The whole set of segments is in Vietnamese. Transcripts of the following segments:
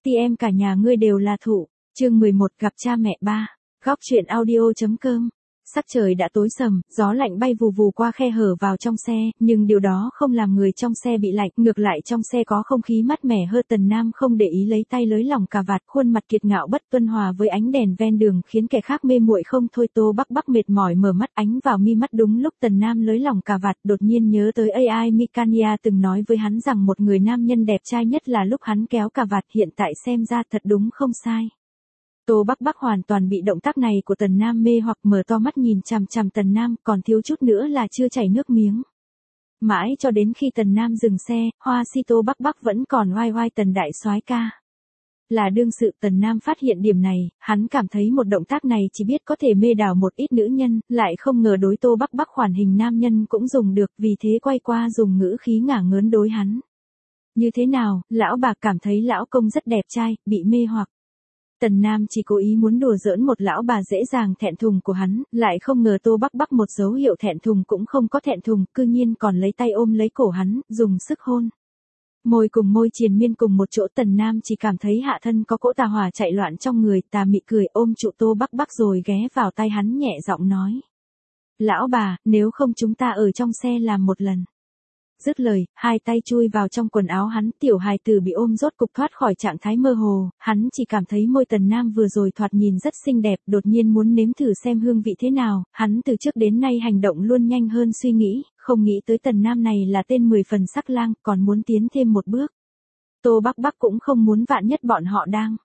Ti em cả nhà ngươi đều là thụ. Chương 11 gặp cha mẹ ba. Góc truyện audio.com. Sắc trời đã tối sầm, gió lạnh bay vù vù qua khe hở vào trong xe, nhưng điều đó không làm người trong xe bị lạnh, ngược lại trong xe có không khí mát mẻ hơn. Tần Nam không để ý lấy tay lới lỏng cà vạt, khuôn mặt kiệt ngạo bất tuân hòa với ánh đèn ven đường khiến kẻ khác mê muội không thôi. Tô Bắc Bắc mệt mỏi mở mắt, ánh vào mi mắt đúng lúc Tần Nam lới lỏng cà vạt, đột nhiên nhớ tới AI Mikania từng nói với hắn rằng một người nam nhân đẹp trai nhất là lúc hắn kéo cà vạt, hiện tại xem ra thật đúng không sai. Tô Bắc Bắc hoàn toàn bị động tác này của Tần Nam mê hoặc, mở to mắt nhìn chằm chằm Tần Nam, còn thiếu chút nữa là chưa chảy nước miếng. Mãi cho đến khi Tần Nam dừng xe, hoa si Tô Bắc Bắc vẫn còn oai oai Tần đại soái ca. Là đương sự. Tần Nam phát hiện điểm này, hắn cảm thấy một động tác này chỉ biết có thể mê đảo một ít nữ nhân, lại không ngờ đối Tô Bắc Bắc khoản hình nam nhân cũng dùng được, vì thế quay qua dùng ngữ khí ngả ngớn đối hắn. Như thế nào, lão bà cảm thấy lão công rất đẹp trai, bị mê hoặc. Tần Nam chỉ cố ý muốn đùa giỡn một lão bà dễ dàng thẹn thùng của hắn, lại không ngờ Tô Bắc Bắc một dấu hiệu thẹn thùng cũng không có thẹn thùng, cư nhiên còn lấy tay ôm lấy cổ hắn, dùng sức hôn. Môi cùng môi triền miên cùng một chỗ. Tần Nam chỉ cảm thấy hạ thân có cỗ tà hỏa chạy loạn trong người, tà mị cười ôm trụ Tô Bắc Bắc rồi ghé vào tai hắn nhẹ giọng nói. Lão bà, nếu không chúng ta ở trong xe làm một lần. Dứt lời, hai tay chui vào trong quần áo hắn, tiểu hài tử bị ôm rốt cục thoát khỏi trạng thái mơ hồ, hắn chỉ cảm thấy môi Tần Nam vừa rồi thoạt nhìn rất xinh đẹp, đột nhiên muốn nếm thử xem hương vị thế nào, hắn từ trước đến nay hành động luôn nhanh hơn suy nghĩ, không nghĩ tới Tần Nam này là tên 10 phần sắc lang, còn muốn tiến thêm một bước. Tô Bắc Bắc cũng không muốn vạn nhất bọn họ đang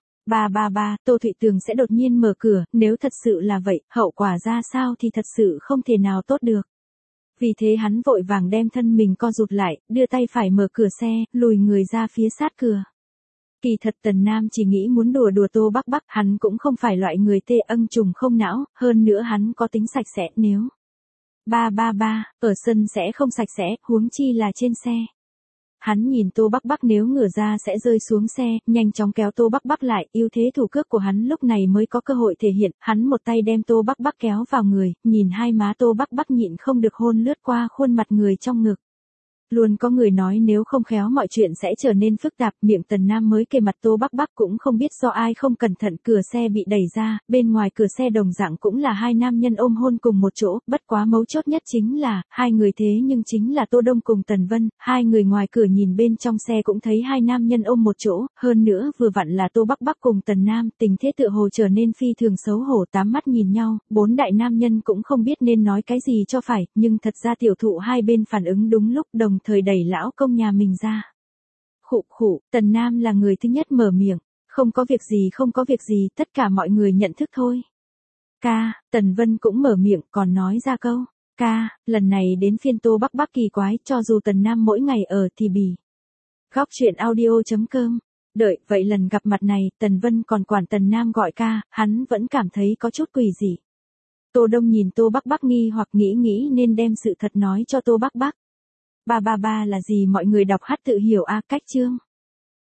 Tô Thụy Tường sẽ đột nhiên mở cửa, nếu thật sự là vậy, hậu quả ra sao thì thật sự không thể nào tốt được. Vì thế hắn vội vàng đem thân mình co rụt lại, đưa tay phải mở cửa xe, lùi người ra phía sát cửa. Kỳ thật Tần Nam chỉ nghĩ muốn đùa đùa Tô Bắc Bắc, hắn cũng không phải loại người tê âng trùng không não, hơn nữa hắn có tính sạch sẽ, nếu ở sân sẽ không sạch sẽ, huống chi là trên xe. Hắn nhìn Tô Bắc Bắc nếu ngửa ra sẽ rơi xuống xe, nhanh chóng kéo Tô Bắc Bắc lại, ưu thế thủ cước của hắn lúc này mới có cơ hội thể hiện, hắn một tay đem Tô Bắc Bắc kéo vào người, nhìn hai má Tô Bắc Bắc nhịn không được hôn lướt qua khuôn mặt người trong ngực. Luôn có người nói nếu không khéo mọi chuyện sẽ trở nên phức tạp, miệng Tần Nam mới kề mặt Tô Bắc Bắc cũng không biết do ai không cẩn thận, cửa xe bị đẩy ra, bên ngoài cửa xe đồng dạng cũng là hai nam nhân ôm hôn cùng một chỗ, bất quá mấu chốt nhất chính là, hai người thế nhưng chính là Tô Đông cùng Tần Vân, hai người ngoài cửa nhìn bên trong xe cũng thấy hai nam nhân ôm một chỗ, hơn nữa vừa vặn là Tô Bắc Bắc cùng Tần Nam, tình thế tựa hồ trở nên phi thường xấu hổ, tám mắt nhìn nhau, bốn đại nam nhân cũng không biết nên nói cái gì cho phải, nhưng thật ra tiểu thụ hai bên phản ứng đúng lúc, đồng thời đẩy lão công nhà mình ra. Khụ khụ, Tần Nam là người thứ nhất mở miệng, không có việc gì, tất cả mọi người nhận thức thôi. Ca, Tần Vân cũng mở miệng còn nói ra câu, ca, lần này đến phiên Tô Bắc Bắc kỳ quái, cho dù Tần Nam mỗi ngày ở thì bì. Góc truyện audio.com. Đợi, vậy lần gặp mặt này, Tần Vân còn quản Tần Nam gọi ca, hắn vẫn cảm thấy có chút quỷ dị. Tô Đông nhìn Tô Bắc Bắc nghi hoặc nghĩ nên đem sự thật nói cho Tô Bắc Bắc. Ba là gì mọi người đọc hát tự hiểu a, cách chương.